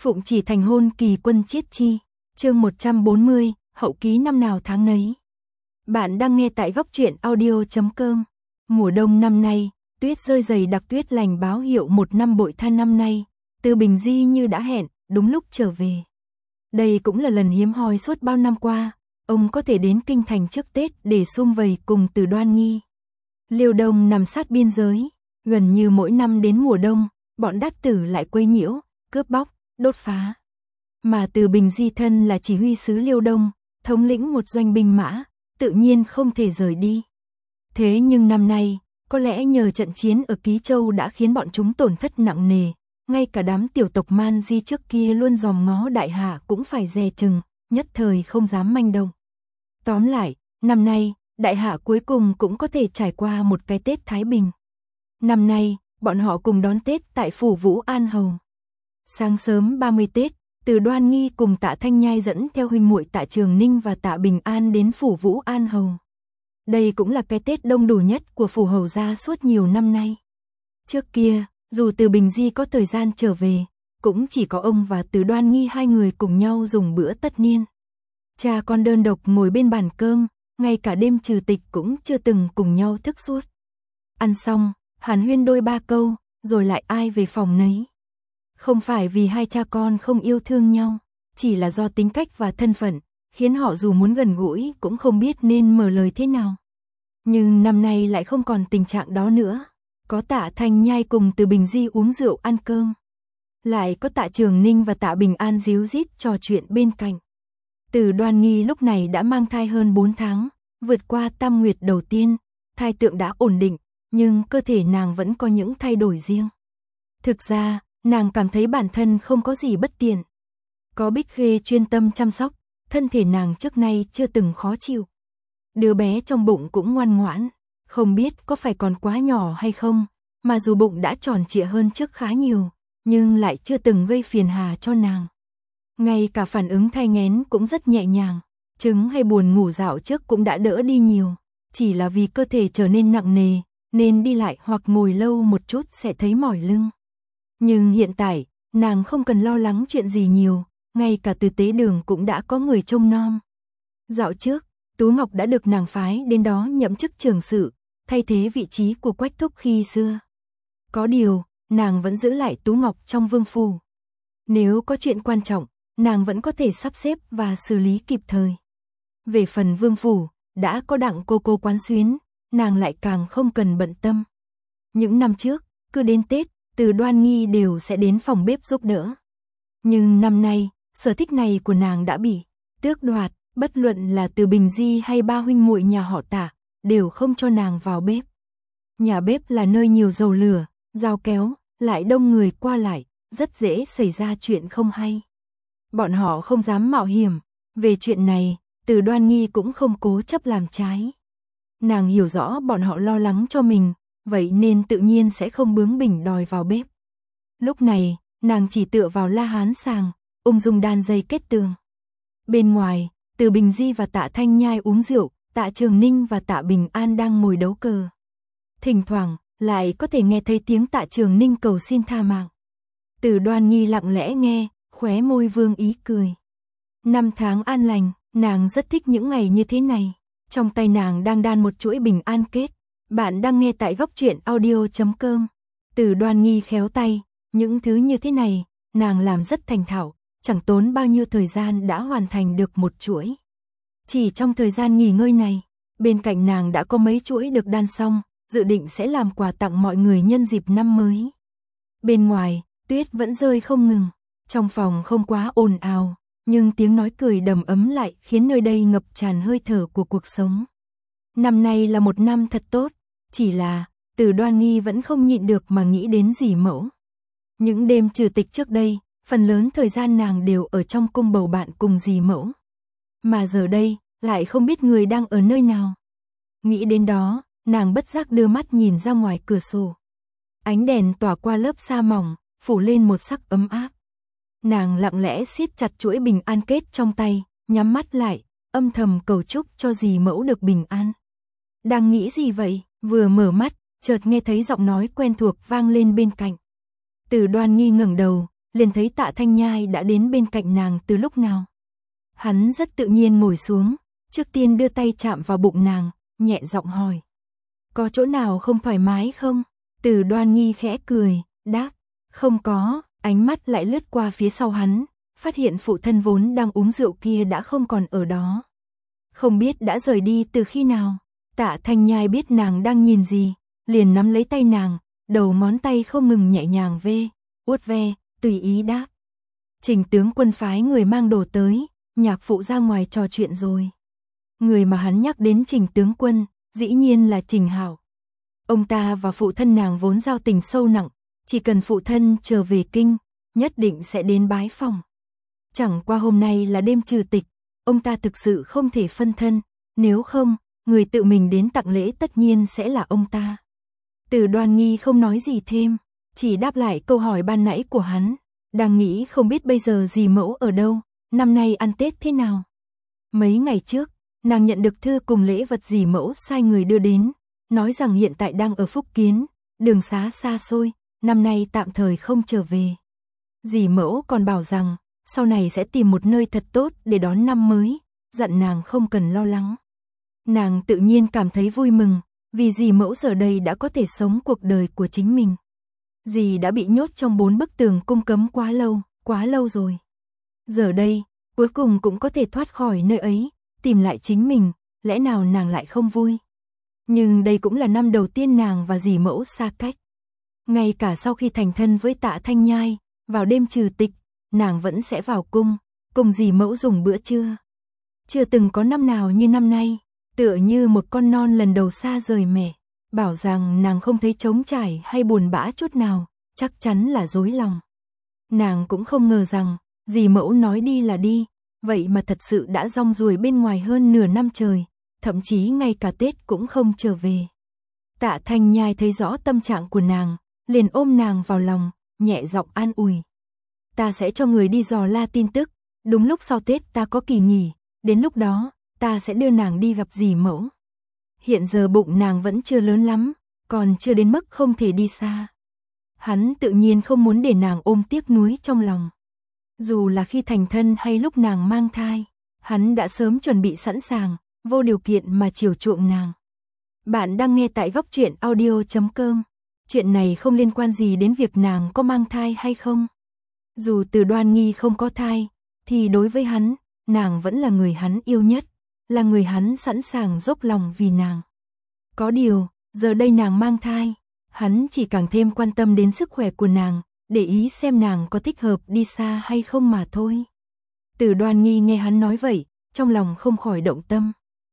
Phụng chỉ thành hôn kỳ quân chiết chi. Chương 140, hậu ký năm nào tháng nấy. Bạn đang nghe tại góc truyện audio.com. Mùa đông năm nay, tuyết rơi dày đặc, tuyết lành báo hiệu một năm bội than năm nay. Từ Bình Di như đã hẹn, đúng lúc trở về. Đây cũng là lần hiếm hoi suốt bao năm qua, ông có thể đến kinh thành trước Tết để sum vầy cùng Từ Đoan Nghi. Liêu Đông nằm sát biên giới, gần như mỗi năm đến mùa đông, bọn đát tử lại quấy nhiễu, cướp bóc, đốt phá. Mà Từ Bình Di thân là chỉ huy sứ Liêu Đông, thống lĩnh một doanh binh mã, tự nhiên không thể rời đi. Thế nhưng năm nay, có lẽ nhờ trận chiến ở Ký Châu đã khiến bọn chúng tổn thất nặng nề, ngay cả đám tiểu tộc Man Di trước kia luôn dòm ngó đại hạ cũng phải dè chừng, nhất thời không dám manh động. Tóm lại, năm nay, đại hạ cuối cùng cũng có thể trải qua một cái Tết thái bình. Năm nay, bọn họ cùng đón Tết tại phủ Vũ An Hầu. Sáng sớm 30 Tết, Từ Đoan Nghi cùng Tạ Thanh Nhai dẫn theo huynh muội Tạ Trường Ninh và Tạ Bình An đến phủ Vũ An Hầu. Đây cũng là cái Tết đông đủ nhất của phủ hầu gia suốt nhiều năm nay. Trước kia, dù Từ Bình Di có thời gian trở về, cũng chỉ có ông và Từ Đoan Nghi hai người cùng nhau dùng bữa tất niên. Cha con đơn độc ngồi bên bàn cơm, ngay cả đêm trừ tịch cũng chưa từng cùng nhau thức suốt. Ăn xong, hàn huyên đôi ba câu, rồi lại ai về phòng nấy. Không phải vì hai cha con không yêu thương nhau, chỉ là do tính cách và thân phận, khiến họ dù muốn gần gũi cũng không biết nên mở lời thế nào. Nhưng năm nay lại không còn tình trạng đó nữa. Có Tạ Thanh Nhai cùng Từ Bình Di uống rượu ăn cơm. Lại có Tạ Trường Ninh và Tạ Bình An díu dít trò chuyện bên cạnh. Từ Đoan Nghi lúc này đã mang thai hơn 4 tháng, vượt qua tam nguyệt đầu tiên, thai tượng đã ổn định, nhưng cơ thể nàng vẫn có những thay đổi riêng. Thực ra, nàng cảm thấy bản thân không có gì bất tiện. Có Bích Khê chuyên tâm chăm sóc, thân thể nàng trước nay chưa từng khó chịu. Đứa bé trong bụng cũng ngoan ngoãn, không biết có phải còn quá nhỏ hay không, mà dù bụng đã tròn trịa hơn trước khá nhiều, nhưng lại chưa từng gây phiền hà cho nàng. Ngay cả phản ứng thai nghén cũng rất nhẹ nhàng, chứng hay buồn ngủ dạo trước cũng đã đỡ đi nhiều, chỉ là vì cơ thể trở nên nặng nề, nên đi lại hoặc ngồi lâu một chút sẽ thấy mỏi lưng. Nhưng hiện tại, nàng không cần lo lắng chuyện gì nhiều, ngay cả Từ Tế Đường cũng đã có người trông nom. Dạo trước, Tú Ngọc đã được nàng phái đến đó nhậm chức trưởng sự, thay thế vị trí của Quách Thúc khi xưa. Có điều, nàng vẫn giữ lại Tú Ngọc trong vương phủ. Nếu có chuyện quan trọng, nàng vẫn có thể sắp xếp và xử lý kịp thời. Về phần vương phủ, đã có Đặng cô quán xuyến, nàng lại càng không cần bận tâm. Những năm trước, cứ đến Tết, Từ Đoan Nghi đều sẽ đến phòng bếp giúp đỡ. Nhưng năm nay, sở thích này của nàng đã bị tước đoạt, bất luận là Từ Bình Di hay ba huynh muội nhà họ Tạ, đều không cho nàng vào bếp. Nhà bếp là nơi nhiều dầu lửa, dao kéo, lại đông người qua lại, rất dễ xảy ra chuyện không hay. Bọn họ không dám mạo hiểm, về chuyện này, Từ Đoan Nghi cũng không cố chấp làm trái. Nàng hiểu rõ bọn họ lo lắng cho mình, vậy nên tự nhiên sẽ không bướng bỉnh đòi vào bếp. Lúc này, nàng chỉ tựa vào la hán sàng, ung dung đan dây kết tường. Bên ngoài, Từ Bình Di và Tạ Thanh Nhai uống rượu, Tạ Trường Ninh và Tạ Bình An đang ngồi đấu cờ. Thỉnh thoảng, lại có thể nghe thấy tiếng Tạ Trường Ninh cầu xin tha mạng. Từ Đoan Nghi lặng lẽ nghe, khóe môi vương ý cười. Năm tháng an lành, nàng rất thích những ngày như thế này. Trong tay nàng đang đan một chuỗi bình an kết. Bạn đang nghe tại góc truyện audio.com. Từ Đoan Nghi khéo tay, những thứ như thế này, nàng làm rất thành thạo, chẳng tốn bao nhiêu thời gian đã hoàn thành được một chuỗi. Chỉ trong thời gian nghỉ ngơi này, bên cạnh nàng đã có mấy chuỗi được đan xong, dự định sẽ làm quà tặng mọi người nhân dịp năm mới. Bên ngoài, tuyết vẫn rơi không ngừng, trong phòng không quá ồn ào, nhưng tiếng nói cười đầm ấm lại khiến nơi đây ngập tràn hơi thở của cuộc sống. Năm nay là một năm thật tốt, chỉ là Từ Đoan Nghi vẫn không nhịn được mà nghĩ đến dì mẫu. Những đêm trừ tịch trước đây, phần lớn thời gian nàng đều ở trong cung bầu bạn cùng dì mẫu. Mà giờ đây, lại không biết người đang ở nơi nào. Nghĩ đến đó, nàng bất giác đưa mắt nhìn ra ngoài cửa sổ. Ánh đèn tỏa qua lớp sa mỏng, phủ lên một sắc ấm áp. Nàng lặng lẽ siết chặt chuỗi bình an kết trong tay, nhắm mắt lại, âm thầm cầu chúc cho dì mẫu được bình an. Đang nghĩ gì vậy? Vừa mở mắt, chợt nghe thấy giọng nói quen thuộc vang lên bên cạnh. Từ Đoan Nghi ngẩng đầu, liền thấy Tạ Thanh Nhai đã đến bên cạnh nàng từ lúc nào. Hắn rất tự nhiên ngồi xuống, trước tiên đưa tay chạm vào bụng nàng, nhẹ giọng hỏi. Có chỗ nào không thoải mái không? Từ Đoan Nghi khẽ cười, đáp, không có, ánh mắt lại lướt qua phía sau hắn, phát hiện phụ thân vốn đang uống rượu kia đã không còn ở đó. Không biết đã rời đi từ khi nào. Tạ Thanh Nhai biết nàng đang nhìn gì, liền nắm lấy tay nàng, đầu ngón tay không ngừng nhẹ nhàng vuốt ve, tùy ý đáp. Trình tướng quân phái người mang đồ tới, nhạc phụ ra ngoài trò chuyện rồi. Người mà hắn nhắc đến Trình tướng quân, dĩ nhiên là Trình Hạo. Ông ta và phụ thân nàng vốn giao tình sâu nặng, chỉ cần phụ thân trở về kinh, nhất định sẽ đến bái phòng. Chẳng qua hôm nay là đêm trừ tịch, ông ta thực sự không thể phân thân, nếu không, người tự mình đến tặng lễ tất nhiên sẽ là ông ta. Từ Đoan Nghi không nói gì thêm, chỉ đáp lại câu hỏi ban nãy của hắn, đang nghĩ không biết bây giờ dì mẫu ở đâu, năm nay ăn Tết thế nào. Mấy ngày trước, nàng nhận được thư cùng lễ vật dì mẫu sai người đưa đến, nói rằng hiện tại đang ở Phúc Kiến, đường xá xa xôi, năm nay tạm thời không trở về. Dì mẫu còn bảo rằng, sau này sẽ tìm một nơi thật tốt để đón năm mới, dặn nàng không cần lo lắng. Nàng tự nhiên cảm thấy vui mừng, vì dì mẫu giờ đây đã có thể sống cuộc đời của chính mình. Dì đã bị nhốt trong 4 bức tường cung cấm quá lâu rồi. Giờ đây, cuối cùng cũng có thể thoát khỏi nơi ấy, tìm lại chính mình, lẽ nào nàng lại không vui. Nhưng đây cũng là năm đầu tiên nàng và dì mẫu xa cách. Ngay cả sau khi thành thân với Tạ Thanh Nhai, vào đêm trừ tịch, nàng vẫn sẽ vào cung, cùng dì mẫu dùng bữa trưa. Chưa từng có năm nào như năm nay, tựa như một con non lần đầu xa rời mẹ, bảo rằng nàng không thấy trống trải hay buồn bã chút nào, chắc chắn là dối lòng. Nàng cũng không ngờ rằng, dì mẫu nói đi là đi, vậy mà thật sự đã rong ruổi bên ngoài hơn nửa năm trời, thậm chí ngay cả Tết cũng không trở về. Tạ Thanh Nhai thấy rõ tâm trạng của nàng, liền ôm nàng vào lòng, nhẹ giọng an ủi. Ta sẽ cho người đi dò la tin tức, đúng lúc sau Tết ta có kỳ nghỉ, đến lúc đó, ta sẽ đưa nàng đi gặp dì mẫu. Hiện giờ bụng nàng vẫn chưa lớn lắm, còn chưa đến mức không thể đi xa. Hắn tự nhiên không muốn để nàng ôm tiếc nuối trong lòng. Dù là khi thành thân hay lúc nàng mang thai, hắn đã sớm chuẩn bị sẵn sàng, vô điều kiện mà chiều chuộng nàng. Bạn đang nghe tại Góc Truyện Audio.com. Chuyện này không liên quan gì đến việc nàng có mang thai hay không. Dù Từ Đoan Nghi không có thai, thì đối với hắn, nàng vẫn là người hắn yêu nhất, là người hắn sẵn sàng dốc lòng vì nàng. Có điều, giờ đây nàng mang thai, hắn chỉ càng thêm quan tâm đến sức khỏe của nàng, để ý xem nàng có thích hợp đi xa hay không mà thôi. Từ Đoan Nghi nghe hắn nói vậy, trong lòng không khỏi động tâm.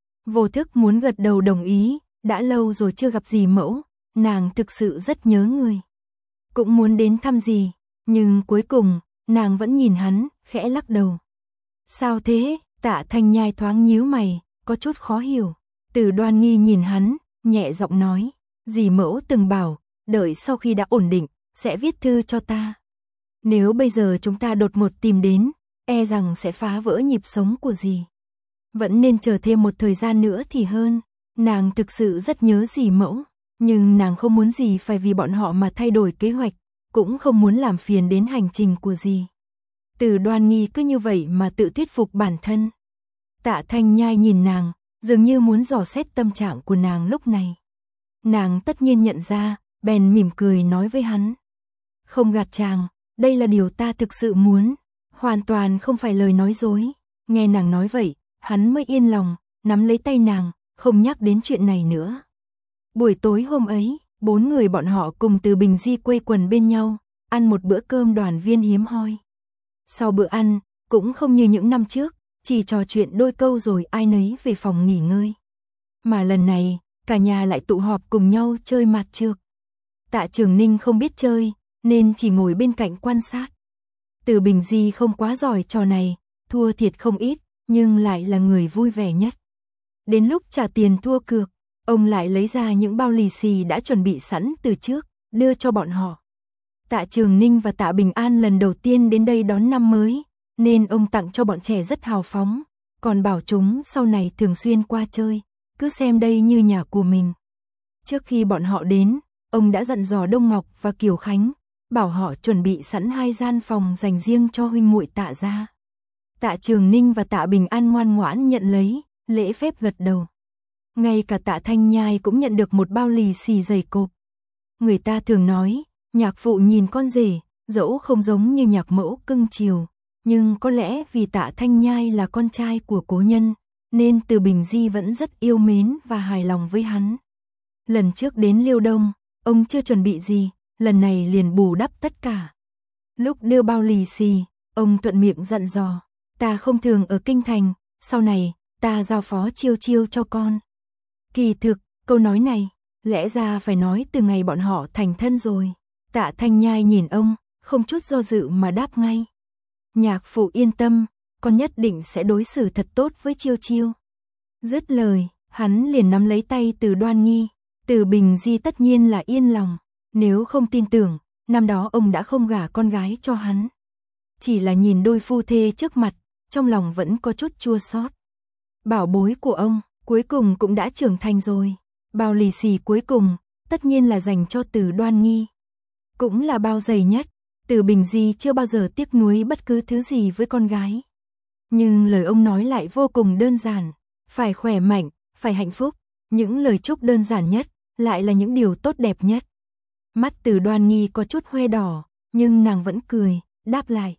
Vô thức muốn gật đầu đồng ý, đã lâu rồi chưa gặp dì mẫu, nàng thực sự rất nhớ người. Cũng muốn đến thăm dì, nhưng cuối cùng, nàng vẫn nhìn hắn, khẽ lắc đầu. Sao thế? Tạ Thanh Nhai thoáng nhíu mày, có chút khó hiểu. Từ Đoan Nghi nhìn hắn, nhẹ giọng nói, dì mẫu từng bảo, đợi sau khi đã ổn định, sẽ viết thư cho ta. Nếu bây giờ chúng ta đột ngột tìm đến, e rằng sẽ phá vỡ nhịp sống của dì. Vẫn nên chờ thêm một thời gian nữa thì hơn. Nàng thực sự rất nhớ dì mẫu, nhưng nàng không muốn dì phải vì bọn họ mà thay đổi kế hoạch, cũng không muốn làm phiền đến hành trình của dì. Từ Đoan Nghi cứ như vậy mà tự thuyết phục bản thân. Tạ Thanh Nhai nhìn nàng, dường như muốn dò xét tâm trạng của nàng lúc này. Nàng tất nhiên nhận ra, bèn mỉm cười nói với hắn. Không gạt chàng, đây là điều ta thực sự muốn, hoàn toàn không phải lời nói dối. Nghe nàng nói vậy, hắn mới yên lòng, nắm lấy tay nàng, không nhắc đến chuyện này nữa. Buổi tối hôm ấy, 4 người bọn họ cùng từ Bình Di quây quần bên nhau, ăn một bữa cơm đoàn viên hiếm hoi. Sau bữa ăn, cũng không như những năm trước, chỉ trò chuyện đôi câu rồi ai nấy về phòng nghỉ ngơi. Mà lần này, cả nhà lại tụ họp cùng nhau chơi mạt trược. Tạ Trường Ninh không biết chơi, nên chỉ ngồi bên cạnh quan sát. Từ Bình Di không quá giỏi trò này, thua thiệt không ít, nhưng lại là người vui vẻ nhất. Đến lúc trả tiền thua cược, ông lại lấy ra những bao lì xì đã chuẩn bị sẵn từ trước, đưa cho bọn họ. Tạ Trường Ninh và Tạ Bình An lần đầu tiên đến đây đón năm mới, nên ông tặng cho bọn trẻ rất hào phóng, còn bảo chúng sau này thường xuyên qua chơi, cứ xem đây như nhà của mình. Trước khi bọn họ đến, ông đã dặn dò Đông Ngọc và Kiều Khánh, bảo họ chuẩn bị sẵn 2 gian phòng dành riêng cho huynh muội Tạ gia. Tạ Trường Ninh và Tạ Bình An ngoan ngoãn nhận lấy, lễ phép gật đầu. Ngay cả Tạ Thanh Nhai cũng nhận được một bao lì xì dày cộp. Người ta thường nói, nhạc phụ nhìn con rể, dẫu không giống như nhạc mẫu cưng chiều, nhưng có lẽ vì Tạ Thanh Nhai là con trai của cố nhân, nên Từ Bình Di vẫn rất yêu mến và hài lòng với hắn. Lần trước đến Liêu Đông, ông chưa chuẩn bị gì, lần này liền bù đắp tất cả. Lúc đưa bao lì xì, ông thuận miệng dặn dò, ta không thường ở kinh thành, sau này, ta giao phó Chiêu Chiêu cho con. Kỳ thực, câu nói này, lẽ ra phải nói từ ngày bọn họ thành thân rồi. Tạ Thanh Nhai nhìn ông, không chút do dự mà đáp ngay. Nhạc phụ yên tâm, con nhất định sẽ đối xử thật tốt với Chiêu Chiêu. Dứt lời, hắn liền nắm lấy tay Từ Đoan Nghi. Từ Bình Di tất nhiên là yên lòng, nếu không tin tưởng, năm đó ông đã không gả con gái cho hắn. Chỉ là nhìn đôi phu thê trước mặt, trong lòng vẫn có chút chua xót. Bảo bối của ông, cuối cùng cũng đã trưởng thành rồi. Bao lì xì cuối cùng, tất nhiên là dành cho Từ Đoan Nghi. Cũng là bao dày nhất, Từ Bình Di chưa bao giờ tiếc nuối bất cứ thứ gì với con gái. Nhưng lời ông nói lại vô cùng đơn giản, phải khỏe mạnh, phải hạnh phúc. Những lời chúc đơn giản nhất, lại là những điều tốt đẹp nhất. Mắt Từ Đoan Nghi có chút hoe đỏ, nhưng nàng vẫn cười, đáp lại.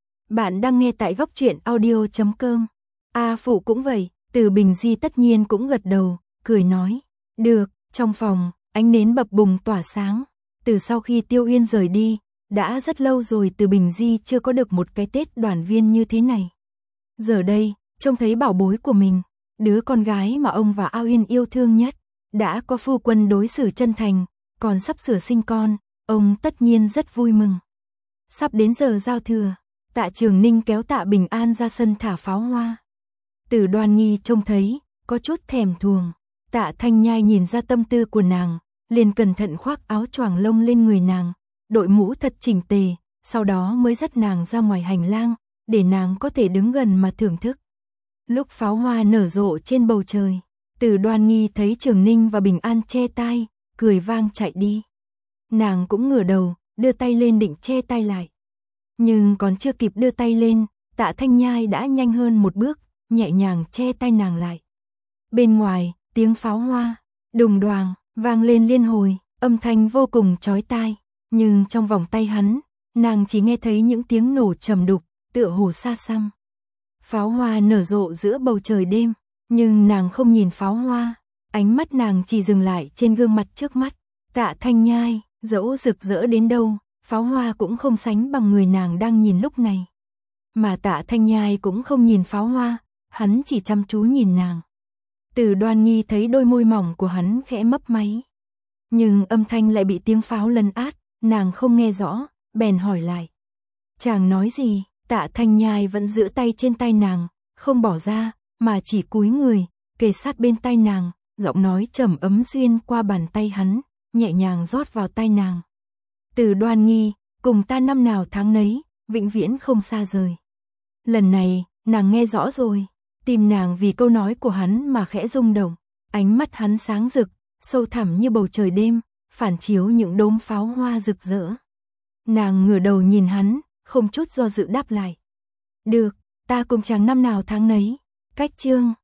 Bạn đang nghe tại góc truyện audio.com. Phụ cũng vậy. Từ Bình Di tất nhiên cũng gật đầu, cười nói. Được, trong phòng, ánh nến bập bùng tỏa sáng. Từ sau khi Tiêu Uyên rời đi, đã rất lâu rồi Từ Bình Di chưa có được một cái Tết đoàn viên như thế này. Giờ đây, trông thấy bảo bối của mình, đứa con gái mà ông và Ao Yên yêu thương nhất, đã có phu quân đối xử chân thành, còn sắp sửa sinh con, ông tất nhiên rất vui mừng. Sắp đến giờ giao thừa, Tạ Trường Ninh kéo Tạ Bình An ra sân thả pháo hoa. Từ Đoan Nghi trông thấy, có chút thèm thuồng. Tạ Thanh Nhai nhìn ra tâm tư của nàng, liền cẩn thận khoác áo choàng lông lên người nàng, đội mũ thật chỉnh tề, sau đó mới dắt nàng ra ngoài hành lang, để nàng có thể đứng gần mà thưởng thức. Lúc pháo hoa nở rộ trên bầu trời, Từ Đoan Nghi thấy Trường Ninh và Bình An che tai, cười vang chạy đi. Nàng cũng ngửa đầu, đưa tay lên định che tai lại. Nhưng còn chưa kịp đưa tay lên, Tạ Thanh Nhai đã nhanh hơn một bước, nhẹ nhàng che tai nàng lại. Bên ngoài, tiếng pháo hoa, đùng đoàng, vang lên liên hồi, âm thanh vô cùng chói tai. Nhưng trong vòng tay hắn, nàng chỉ nghe thấy những tiếng nổ trầm đục, tựa hồ xa xăm. Pháo hoa nở rộ giữa bầu trời đêm, nhưng nàng không nhìn pháo hoa, ánh mắt nàng chỉ dừng lại trên gương mặt trước mắt. Tạ Thanh Nhai, dẫu rực rỡ đến đâu, pháo hoa cũng không sánh bằng người nàng đang nhìn lúc này. Mà Tạ Thanh Nhai cũng không nhìn pháo hoa, hắn chỉ chăm chú nhìn nàng. Từ Đoan Nghi thấy đôi môi mỏng của hắn khẽ mấp máy. Nhưng âm thanh lại bị tiếng pháo lấn át, nàng không nghe rõ, bèn hỏi lại. Chàng nói gì? Tạ Thanh Nhai vẫn giữ tay trên tay nàng, không bỏ ra, mà chỉ cúi người, kề sát bên tai nàng, giọng nói trầm ấm xuyên qua bàn tay hắn, nhẹ nhàng rót vào tai nàng. Từ Đoan Nghi, cùng ta năm nào tháng nấy, vĩnh viễn không xa rời. Lần này, nàng nghe rõ rồi, tim nàng vì câu nói của hắn mà khẽ rung động, ánh mắt hắn sáng rực, sâu thẳm như bầu trời đêm, phản chiếu những đốm pháo hoa rực rỡ. Nàng ngửa đầu nhìn hắn, không chút do dự đáp lại. Được, ta cùng chàng năm nào tháng nấy. Cách chương